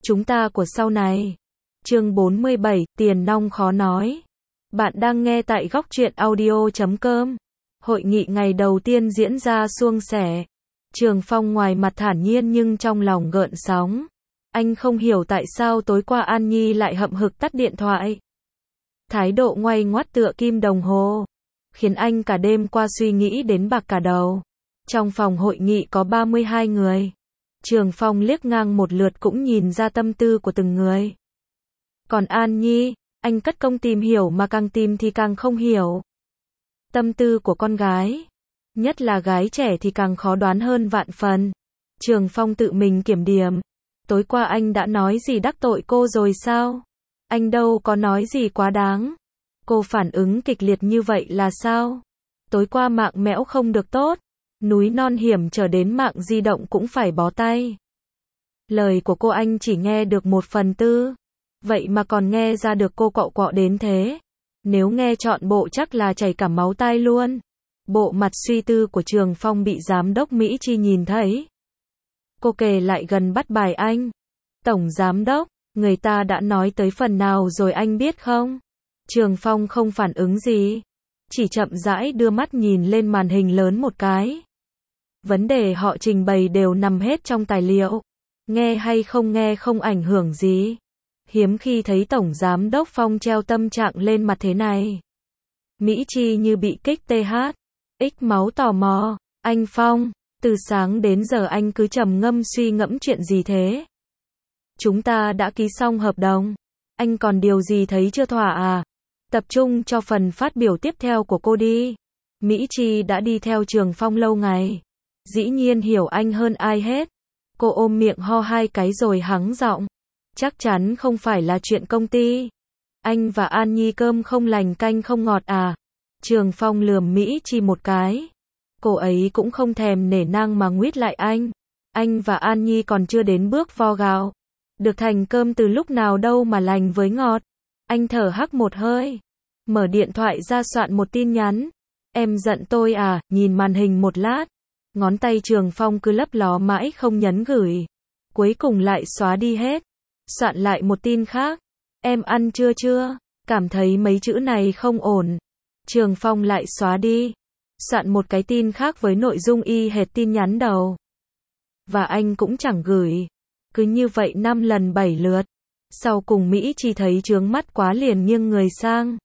Chúng ta của sau này. Chương 47, tiền nong khó nói. Bạn đang nghe tại góc truyện audio.com. Hội nghị ngày đầu tiên diễn ra suôn sẻ. Trường Phong ngoài mặt thản nhiên nhưng trong lòng gợn sóng. Anh không hiểu tại sao tối qua An Nhi lại hậm hực tắt điện thoại. Thái độ ngoay ngoắt tựa kim đồng hồ, khiến anh cả đêm qua suy nghĩ đến bạc cả đầu. Trong phòng hội nghị có 32 người. Trường Phong liếc ngang một lượt cũng nhìn ra tâm tư của từng người. Còn An Nhi, anh cất công tìm hiểu mà càng tìm thì càng không hiểu. Tâm tư của con gái, nhất là gái trẻ thì càng khó đoán hơn vạn phần. Trường Phong tự mình kiểm điểm. Tối qua anh đã nói gì đắc tội cô rồi sao? Anh đâu có nói gì quá đáng. Cô phản ứng kịch liệt như vậy là sao? Tối qua mạng mẽo không được tốt. Núi non hiểm trở đến mạng di động cũng phải bó tay. Lời của cô anh chỉ nghe được 1/4. Vậy mà còn nghe ra được cô quạo quọ đến thế. Nếu nghe trọn bộ chắc là chảy cả máu tai luôn. Bộ mặt suy tư của Trường Phong bị giám đốc Mỹ Chi nhìn thấy. Cô kề lại gần bắt bài anh. Tổng giám đốc, người ta đã nói tới phần nào rồi anh biết không? Trường Phong không phản ứng gì. Chỉ chậm rãi đưa mắt nhìn lên màn hình lớn một cái. Vấn đề họ trình bày đều nằm hết trong tài liệu. Nghe hay không nghe không ảnh hưởng gì. Hiếm khi thấy Tổng Giám đốc Phong treo tâm trạng lên mặt thế này. Mỹ Chi như bị kích ích máu tò mò. Anh Phong, từ sáng đến giờ anh cứ trầm ngâm suy ngẫm chuyện gì thế? Chúng ta đã ký xong hợp đồng. Anh còn điều gì thấy chưa thỏa à? Tập trung cho phần phát biểu tiếp theo của cô đi. Mỹ Chi đã đi theo Trường Phong lâu ngày. Dĩ nhiên hiểu anh hơn ai hết. Cô ôm miệng ho 2 cái rồi hắng giọng. Chắc chắn không phải là chuyện công ty. Anh và An Nhi cơm không lành canh không ngọt à? Trường Phong lườm Mỹ Chi một cái. Cô ấy cũng không thèm nể nang mà nguyết lại anh. Anh và An Nhi còn chưa đến bước vo gạo. Được thành cơm từ lúc nào đâu mà lành với ngọt. Anh thở hắc một hơi. Mở điện thoại ra soạn một tin nhắn. Em giận tôi à? Nhìn màn hình một lát. Ngón tay Trường Phong cứ lấp ló mãi không nhấn gửi. Cuối cùng lại xóa đi hết. Soạn lại một tin khác. Em ăn chưa? Cảm thấy mấy chữ này không ổn. Trường Phong lại xóa đi. Soạn một cái tin khác với nội dung y hệt tin nhắn đầu. Và anh cũng chẳng gửi. Cứ như vậy 5 lần 7 lượt. Sau cùng Mỹ chỉ thấy chướng mắt quá liền nghiêng người sang.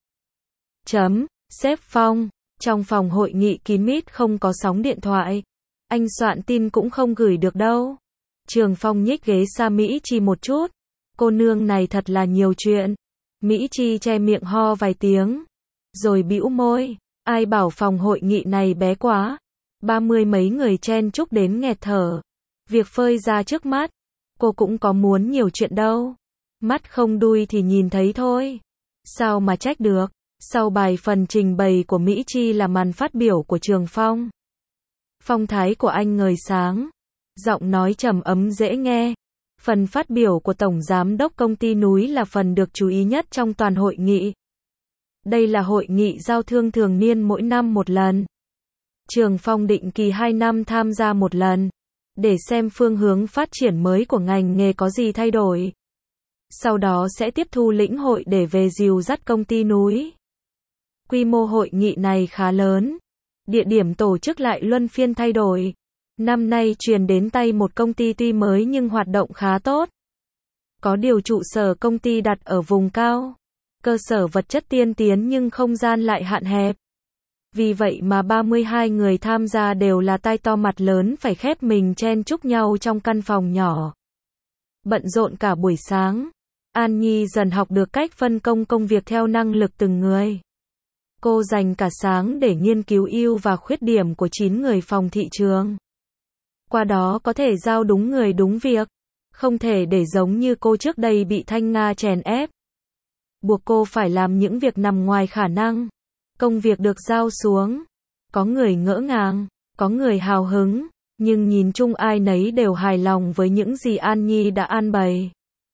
Sếp Phong. Trong phòng hội nghị kín mít không có sóng điện thoại. Anh soạn tin cũng không gửi được đâu. Trường Phong nhích ghế xa Mỹ Chi một chút. Cô nương này thật là nhiều chuyện. Mỹ Chi che miệng ho vài tiếng. Rồi bĩu môi. Ai bảo phòng hội nghị này bé quá. 30 mấy người chen chúc đến nghẹt thở. Việc phơi ra trước mắt. Cô cũng có muốn nhiều chuyện đâu. Mắt không đuôi thì nhìn thấy thôi. Sao mà trách được. Sau bài phần trình bày của Mỹ Chi là màn phát biểu của Trường Phong. Phong thái của anh ngời sáng. Giọng nói trầm ấm dễ nghe. Phần phát biểu của Tổng Giám đốc Công ty Núi là phần được chú ý nhất trong toàn hội nghị. Đây là hội nghị giao thương thường niên mỗi năm một lần. Trường Phong định kỳ 2 năm tham gia một lần. Để xem phương hướng phát triển mới của ngành nghề có gì thay đổi. Sau đó sẽ tiếp thu lĩnh hội để về dìu dắt công ty Núi. Quy mô hội nghị này khá lớn. Địa điểm tổ chức lại luân phiên thay đổi. Năm nay truyền đến tay một công ty tuy mới nhưng hoạt động khá tốt. Có điều trụ sở công ty đặt ở vùng cao. Cơ sở vật chất tiên tiến nhưng không gian lại hạn hẹp. Vì vậy mà 32 người tham gia đều là tai to mặt lớn phải khép mình chen chúc nhau trong căn phòng nhỏ. Bận rộn cả buổi sáng. An Nhi dần học được cách phân công công việc theo năng lực từng người. Cô dành cả sáng để nghiên cứu ưu và khuyết điểm của 9 người phòng thị trường. Qua đó có thể giao đúng người đúng việc. Không thể để giống như cô trước đây bị Thanh Nga chèn ép. Buộc cô phải làm những việc nằm ngoài khả năng. Công việc được giao xuống. Có người ngỡ ngàng, có người hào hứng. Nhưng nhìn chung ai nấy đều hài lòng với những gì An Nhi đã an bày.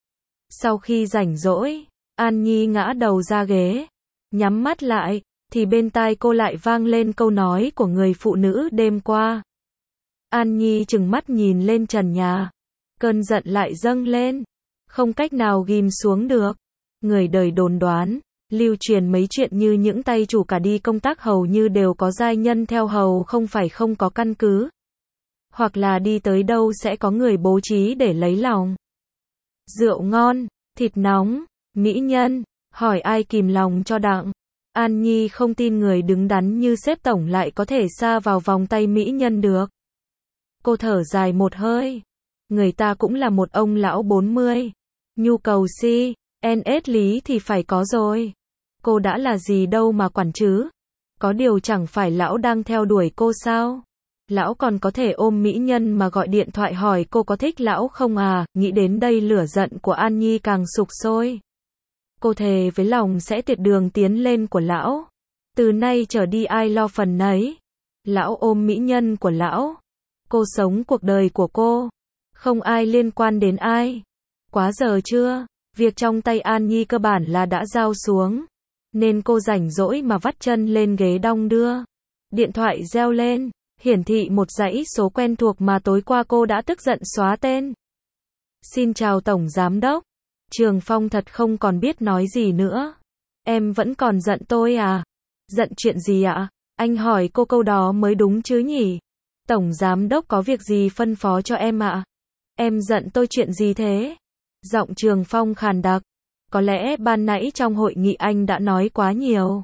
Sau khi rảnh rỗi, An Nhi ngã đầu ra ghế. Nhắm mắt lại, thì bên tai cô lại vang lên câu nói của người phụ nữ đêm qua. An Nhi trừng mắt nhìn lên trần nhà. Cơn giận lại dâng lên. Không cách nào ghim xuống được. Người đời đồn đoán, lưu truyền mấy chuyện như những tay chủ cả đi công tác hầu như đều có giai nhân theo hầu không phải không có căn cứ. Hoặc là đi tới đâu sẽ có người bố trí để lấy lòng. Rượu ngon, thịt nóng, mỹ nhân, hỏi ai kìm lòng cho đặng. An Nhi không tin người đứng đắn như sếp tổng lại có thể sa vào vòng tay mỹ nhân được. Cô thở dài một hơi. Người ta cũng là một ông lão 40. Nhu cầu si, NS lý thì phải có rồi. Cô đã là gì đâu mà quản chứ. Có điều chẳng phải lão đang theo đuổi cô sao? Lão còn có thể ôm mỹ nhân mà gọi điện thoại hỏi cô có thích lão không à? Nghĩ đến đây lửa giận của An Nhi càng sục sôi. Cô thề với lòng sẽ tuyệt đường tiến lên của lão. Từ nay trở đi ai lo phần nấy. Lão ôm mỹ nhân của lão. Cô sống cuộc đời của cô. Không ai liên quan đến ai. Quá giờ chưa? Việc trong tay An Nhi cơ bản là đã giao xuống. Nên cô rảnh rỗi mà vắt chân lên ghế đong đưa. Điện thoại reo lên, hiển thị một dãy số quen thuộc mà tối qua cô đã tức giận xóa tên. Xin chào Tổng Giám Đốc. Trường Phong thật không còn biết nói gì nữa. Em vẫn còn giận tôi à? Giận chuyện gì ạ? Anh hỏi cô câu đó mới đúng chứ nhỉ? Tổng Giám Đốc có việc gì phân phó cho em ạ? Em giận tôi chuyện gì thế? Giọng Trường Phong khàn đặc. Có lẽ ban nãy trong hội nghị anh đã nói quá nhiều.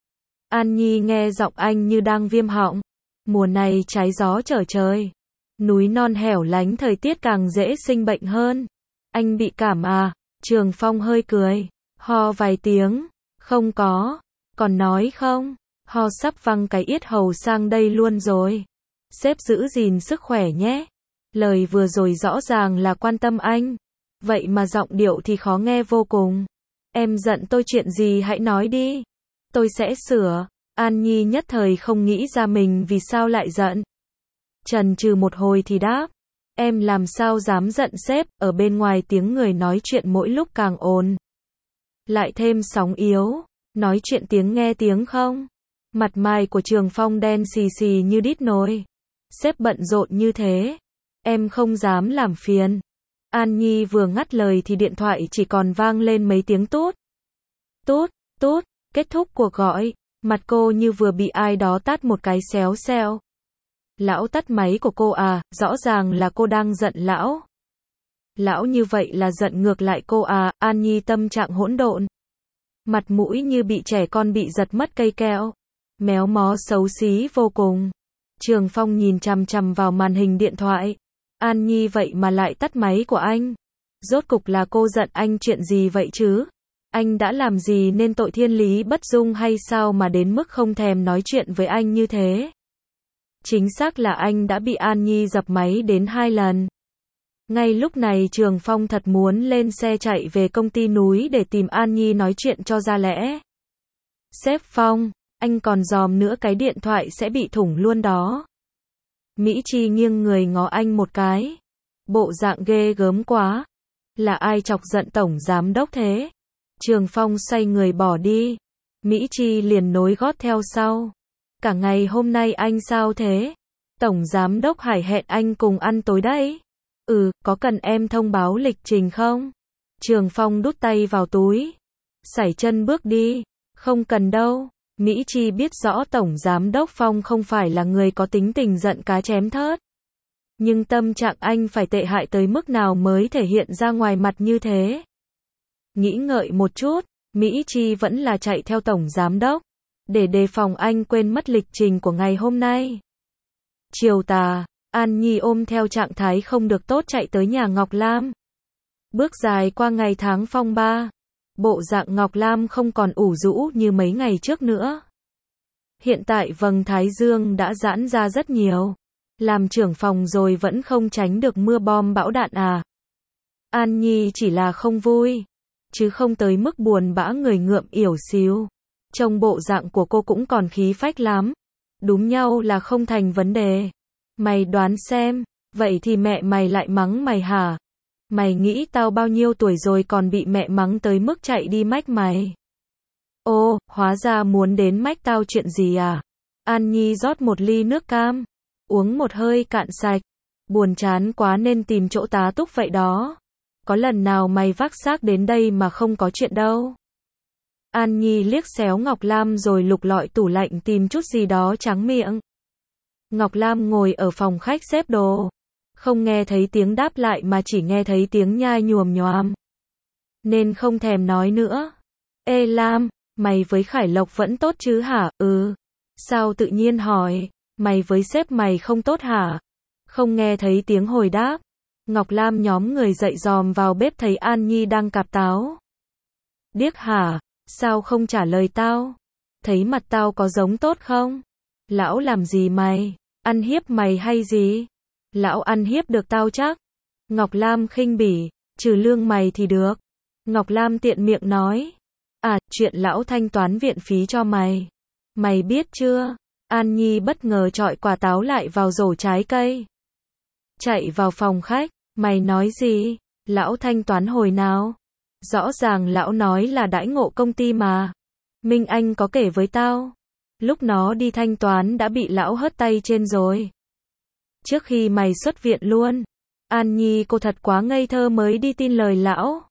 An Nhi nghe giọng anh như đang viêm họng. Mùa này trái gió trở trời. Núi non hẻo lánh thời tiết càng dễ sinh bệnh hơn. Anh bị cảm à? Trường Phong hơi cười. Ho vài tiếng. Không có. Còn nói không? Ho sắp văng cái yết hầu sang đây luôn rồi. Sếp giữ gìn sức khỏe nhé. Lời vừa rồi rõ ràng là quan tâm anh. Vậy mà giọng điệu thì khó nghe vô cùng. Em giận tôi chuyện gì hãy nói đi. Tôi sẽ sửa. An Nhi nhất thời không nghĩ ra mình vì sao lại giận. Chần chừ một hồi thì đáp. Em làm sao dám giận sếp, ở bên ngoài tiếng người nói chuyện mỗi lúc càng ồn. Lại thêm sóng yếu, nói chuyện tiếng nghe tiếng không. Mặt mày của Trường Phong đen xì xì như đít nồi. Sếp bận rộn như thế. Em không dám làm phiền. An Nhi vừa ngắt lời thì điện thoại chỉ còn vang lên mấy tiếng tút. Tút, tút, kết thúc cuộc gọi. Mặt cô như vừa bị ai đó tát một cái xéo xéo. Lão tắt máy của cô à, rõ ràng là cô đang giận lão. Lão như vậy là giận ngược lại cô à, An Nhi tâm trạng hỗn độn. Mặt mũi như bị trẻ con bị giật mất cây kẹo. Méo mó xấu xí vô cùng. Trường Phong nhìn chằm chằm vào màn hình điện thoại. An Nhi vậy mà lại tắt máy của anh. Rốt cục là cô giận anh chuyện gì vậy chứ? Anh đã làm gì nên tội thiên lý bất dung hay sao mà đến mức không thèm nói chuyện với anh như thế? Chính xác là anh đã bị An Nhi dập máy đến 2 lần. Ngay lúc này Trường Phong thật muốn lên xe chạy về công ty núi để tìm An Nhi nói chuyện cho ra lẽ. Sếp Phong, anh còn dòm nữa cái điện thoại sẽ bị thủng luôn đó. Mỹ Chi nghiêng người ngó anh một cái. Bộ dạng ghê gớm quá. Là ai chọc giận Tổng Giám Đốc thế? Trường Phong xoay người bỏ đi. Mỹ Chi liền nối gót theo sau. Cả ngày hôm nay anh sao thế? Tổng Giám Đốc Hải hẹn anh cùng ăn tối đấy. Có cần em thông báo lịch trình không? Trường Phong đút tay vào túi. Sải chân bước đi. Không cần đâu. Mỹ Chi biết rõ Tổng Giám Đốc Phong không phải là người có tính tình giận cá chém thớt. Nhưng tâm trạng anh phải tệ hại tới mức nào mới thể hiện ra ngoài mặt như thế? Nghĩ ngợi một chút, Mỹ Chi vẫn là chạy theo Tổng Giám Đốc. Để đề phòng anh quên mất lịch trình của ngày hôm nay. Chiều tà, An Nhi ôm theo trạng thái không được tốt chạy tới nhà Ngọc Lam. Bước dài qua ngày tháng phong ba. Bộ dạng Ngọc Lam không còn ủ rũ như mấy ngày trước nữa. Hiện tại vầng thái dương đã giãn ra rất nhiều. Làm trưởng phòng rồi vẫn không tránh được mưa bom bão đạn à. An Nhi chỉ là không vui. Chứ không tới mức buồn bã người ngượm ỉu xìu. Trông bộ dạng của cô cũng còn khí phách lắm. Đúng nhau là không thành vấn đề. Mày đoán xem, vậy thì mẹ mày lại mắng mày hả? Mày nghĩ tao bao nhiêu tuổi rồi còn bị mẹ mắng tới mức chạy đi mách mày? Ô, hóa ra muốn đến mách tao chuyện gì à? An Nhi rót một ly nước cam, uống một hơi cạn sạch. Buồn chán quá nên tìm chỗ tá túc vậy đó. Có lần nào mày vác xác đến đây mà không có chuyện đâu. An Nhi liếc xéo Ngọc Lam rồi lục lọi tủ lạnh tìm chút gì đó tráng miệng. Ngọc Lam ngồi ở phòng khách xếp đồ. Không nghe thấy tiếng đáp lại mà chỉ nghe thấy tiếng nhai nhoàm nhoàm. Nên không thèm nói nữa. Ê Lam, mày với Khải Lộc vẫn tốt chứ hả? Ừ. Sao tự nhiên hỏi, mày với sếp mày không tốt hả? Không nghe thấy tiếng hồi đáp. Ngọc Lam nhóm người dậy dòm vào bếp thấy An Nhi đang cạp táo. Điếc hả? Sao không trả lời tao? Thấy mặt tao có giống tốt không? Lão làm gì mày? Ăn hiếp mày hay gì? Lão ăn hiếp được tao chắc. Ngọc Lam khinh bỉ, trừ lương mày thì được. Ngọc Lam tiện miệng nói. À, chuyện lão thanh toán viện phí cho mày. Mày biết chưa? An Nhi bất ngờ chọi quả táo lại vào rổ trái cây. Chạy vào phòng khách, mày nói gì? Lão thanh toán hồi nào? Rõ ràng lão nói là đãi ngộ công ty mà. Minh Anh có kể với tao. Lúc nó đi thanh toán đã bị lão hất tay trên rồi. Trước khi mày xuất viện luôn. An Nhi cô thật quá ngây thơ mới đi tin lời lão.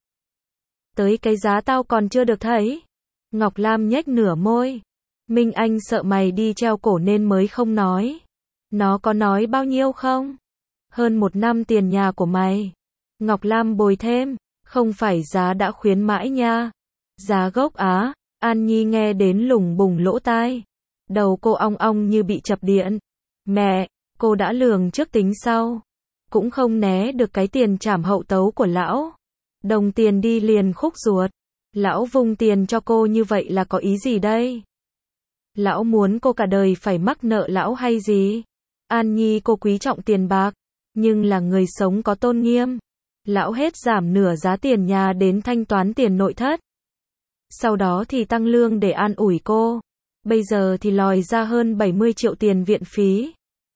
Tới cái giá tao còn chưa được thấy. Ngọc Lam nhếch nửa môi. Minh Anh sợ mày đi treo cổ nên mới không nói. Nó có nói bao nhiêu không? Hơn 1 năm tiền nhà của mày. Ngọc Lam bồi thêm. Không phải giá đã khuyến mãi nha. Giá gốc á. An Nhi nghe đến lủng bủng lỗ tai. Đầu cô ong ong như bị chập điện. Mẹ, cô đã lường trước tính sau. Cũng không né được cái tiền trảm hậu tấu của lão. Đồng tiền đi liền khúc ruột. Lão vung tiền cho cô như vậy là có ý gì đây? Lão muốn cô cả đời phải mắc nợ lão hay gì? An Nhi cô quý trọng tiền bạc, nhưng là người sống có tôn nghiêm. Lão hết giảm nửa giá tiền nhà đến thanh toán tiền nội thất. Sau đó thì tăng lương để an ủi cô. Bây giờ thì lòi ra hơn 70 triệu tiền viện phí.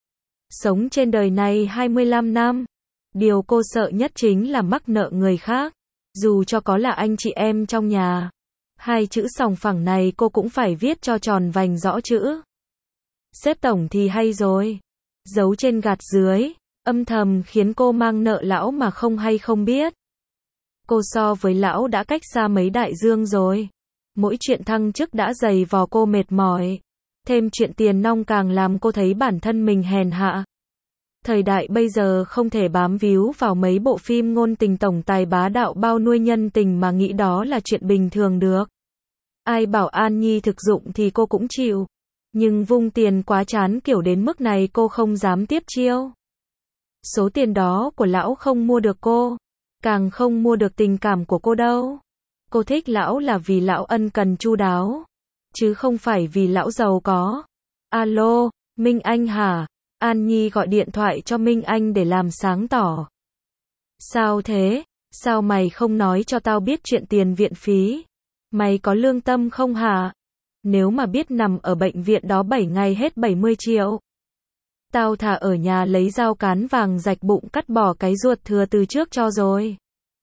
Sống trên đời này 25 năm. Điều cô sợ nhất chính là mắc nợ người khác. Dù cho có là anh chị em trong nhà. 2 chữ sòng phẳng này cô cũng phải viết cho tròn vành rõ chữ. Sếp tổng thì hay rồi. Giấu trên gạt dưới. Âm thầm khiến cô mang nợ lão mà không hay không biết. Cô so với lão đã cách xa mấy đại dương rồi. Mỗi chuyện thăng chức đã dày vò cô mệt mỏi. Thêm chuyện tiền nong càng làm cô thấy bản thân mình hèn hạ. Thời đại bây giờ không thể bám víu vào mấy bộ phim ngôn tình tổng tài bá đạo bao nuôi nhân tình mà nghĩ đó là chuyện bình thường được. Ai bảo An Nhi thực dụng thì cô cũng chịu. Nhưng vung tiền quá chán kiểu đến mức này cô không dám tiếp chiêu. Số tiền đó của lão không mua được cô. Càng không mua được tình cảm của cô đâu. Cô thích lão là vì lão ân cần chu đáo. Chứ không phải vì lão giàu có. Alo, Minh Anh hả? An Nhi gọi điện thoại cho Minh Anh để làm sáng tỏ. Sao thế? Sao mày không nói cho tao biết chuyện tiền viện phí? Mày có lương tâm không hả? Nếu mà biết nằm ở bệnh viện đó 7 ngày hết 70 triệu. Tao thà ở nhà lấy dao cán vàng rạch bụng cắt bỏ cái ruột thừa từ trước cho rồi.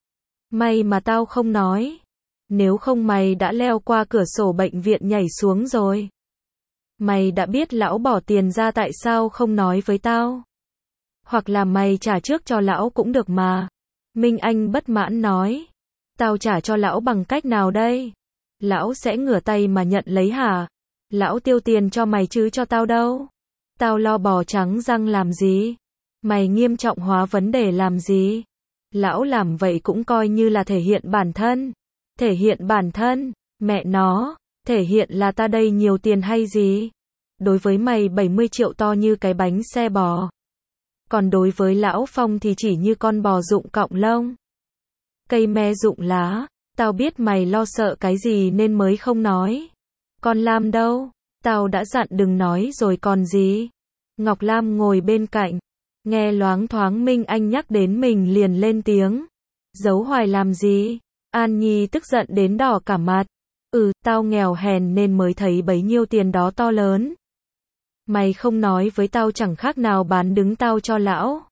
May mà tao không nói. Nếu không mày đã leo qua cửa sổ bệnh viện nhảy xuống rồi. Mày đã biết lão bỏ tiền ra tại sao không nói với tao? Hoặc là mày trả trước cho lão cũng được mà. Minh Anh bất mãn nói. Tao trả cho lão bằng cách nào đây? Lão sẽ ngửa tay mà nhận lấy hả? Lão tiêu tiền cho mày chứ cho tao đâu. Tao lo bò trắng răng làm gì? Mày nghiêm trọng hóa vấn đề làm gì? Lão làm vậy cũng coi như là thể hiện bản thân. Thể hiện bản thân, mẹ nó, thể hiện là ta đây nhiều tiền hay gì? Đối với mày 70 triệu to như cái bánh xe bò. Còn đối với lão Phong thì chỉ như con bò rụng cọng lông. Cây me rụng lá, tao biết mày lo sợ cái gì nên mới không nói. Con Lam đâu? Tao đã dặn đừng nói rồi còn gì. Ngọc Lam ngồi bên cạnh, nghe loáng thoáng Minh Anh nhắc đến mình liền lên tiếng. Giấu hoài làm gì? An Nhi tức giận đến đỏ cả mặt. Tao nghèo hèn nên mới thấy bấy nhiêu tiền đó to lớn. Mày không nói với tao chẳng khác nào bán đứng tao cho lão.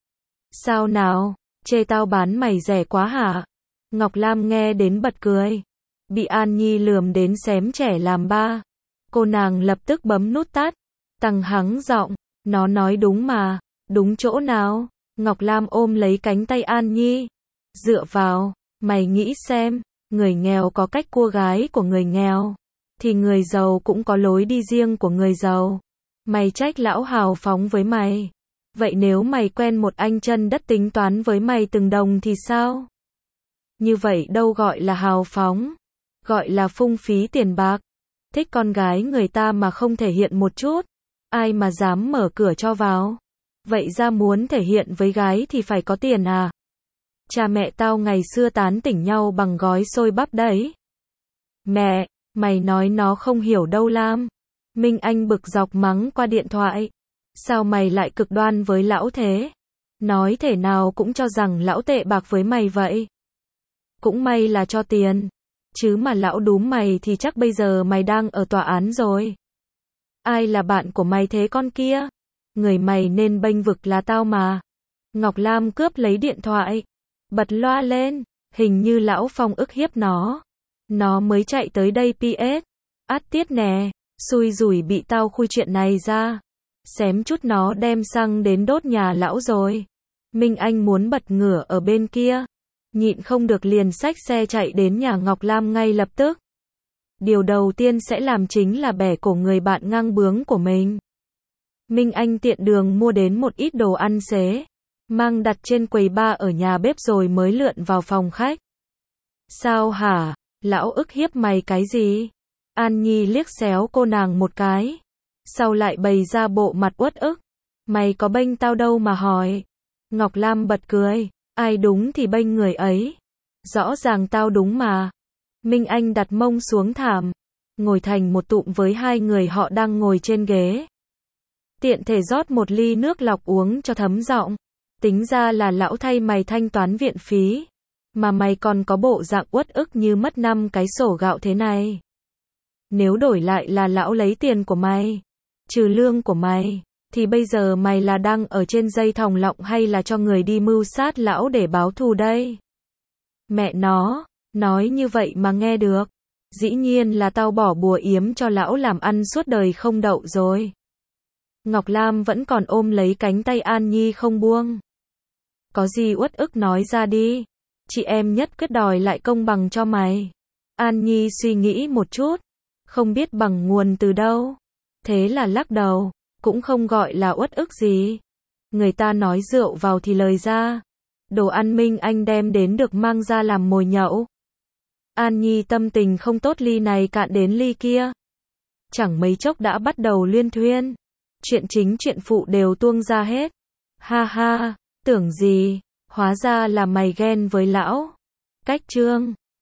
Sao nào? Chê tao bán mày rẻ quá hả? Ngọc Lam nghe đến bật cười. Bị An Nhi lườm đến xém trẻ làm ba. Cô nàng lập tức bấm nút tắt. Tăng hắng giọng. Nó nói đúng mà. Đúng chỗ nào? Ngọc Lam ôm lấy cánh tay An Nhi. Dựa vào, mày nghĩ xem, người nghèo có cách cua gái của người nghèo, thì người giàu cũng có lối đi riêng của người giàu. Mày trách lão hào phóng với mày. Vậy nếu mày quen một anh chân đất tính toán với mày từng đồng thì sao? Như vậy đâu gọi là hào phóng, gọi là phung phí tiền bạc. Thích con gái người ta mà không thể hiện một chút, ai mà dám mở cửa cho vào? Vậy ra muốn thể hiện với gái thì phải có tiền à? Cha mẹ tao ngày xưa tán tỉnh nhau bằng gói xôi bắp đấy. Mẹ, mày nói nó không hiểu đâu Lam. Minh Anh bực dọc mắng qua điện thoại. Sao mày lại cực đoan với lão thế? Nói thể nào cũng cho rằng lão tệ bạc với mày vậy. Cũng may là cho tiền. Chứ mà lão đúm mày thì chắc bây giờ mày đang ở tòa án rồi. Ai là bạn của mày thế con kia? Người mày nên bênh vực là tao mà. Ngọc Lam cướp lấy điện thoại. Bật loa lên. Hình như lão Phong ức hiếp nó. Nó mới chạy tới đây PS. Át tiết nè. Xui rủi bị tao khui chuyện này ra. Xém chút nó đem xăng đến đốt nhà lão rồi. Minh Anh muốn bật ngửa ở bên kia. Nhịn không được liền xách xe chạy đến nhà Ngọc Lam ngay lập tức. Điều đầu tiên sẽ làm chính là bẻ cổ người bạn ngang bướng của mình. Minh Anh tiện đường mua đến một ít đồ ăn xế, mang đặt trên quầy bar ở nhà bếp rồi mới lượn vào phòng khách. Sao hả? Lão ức hiếp mày cái gì? An Nhi liếc xéo cô nàng một cái. Sau lại bày ra bộ mặt uất ức. Mày có bênh tao đâu mà hỏi. Ngọc Lam bật cười. Ai đúng thì bênh người ấy. Rõ ràng tao đúng mà. Minh Anh đặt mông xuống thảm, ngồi thành một tụm với hai người họ đang ngồi trên ghế. Tiện thể rót một ly nước lọc uống cho thấm giọng. Tính ra là lão thay mày thanh toán viện phí. Mà mày còn có bộ dạng uất ức như mất 5 cái sổ gạo thế này. Nếu đổi lại là lão lấy tiền của mày, trừ lương của mày, thì bây giờ mày là đang ở trên dây thòng lọng hay là cho người đi mưu sát lão để báo thù đây? Mẹ nó, nói như vậy mà nghe được. Dĩ nhiên là tao bỏ bùa yếm cho lão làm ăn suốt đời không đậu rồi. Ngọc Lam vẫn còn ôm lấy cánh tay An Nhi không buông. Có gì uất ức nói ra đi. Chị em nhất quyết đòi lại công bằng cho mày. An Nhi suy nghĩ một chút. Không biết bằng nguồn từ đâu. Thế là lắc đầu. Cũng không gọi là uất ức gì. Người ta nói rượu vào thì lời ra. Đồ ăn Minh Anh đem đến được mang ra làm mồi nhậu. An Nhi tâm tình không tốt, ly này cạn đến ly kia. Chẳng mấy chốc đã bắt đầu luyên thuyên. Chuyện chính chuyện phụ đều tuông ra hết. Ha ha, tưởng gì, hóa ra là mày ghen với lão. Cách chương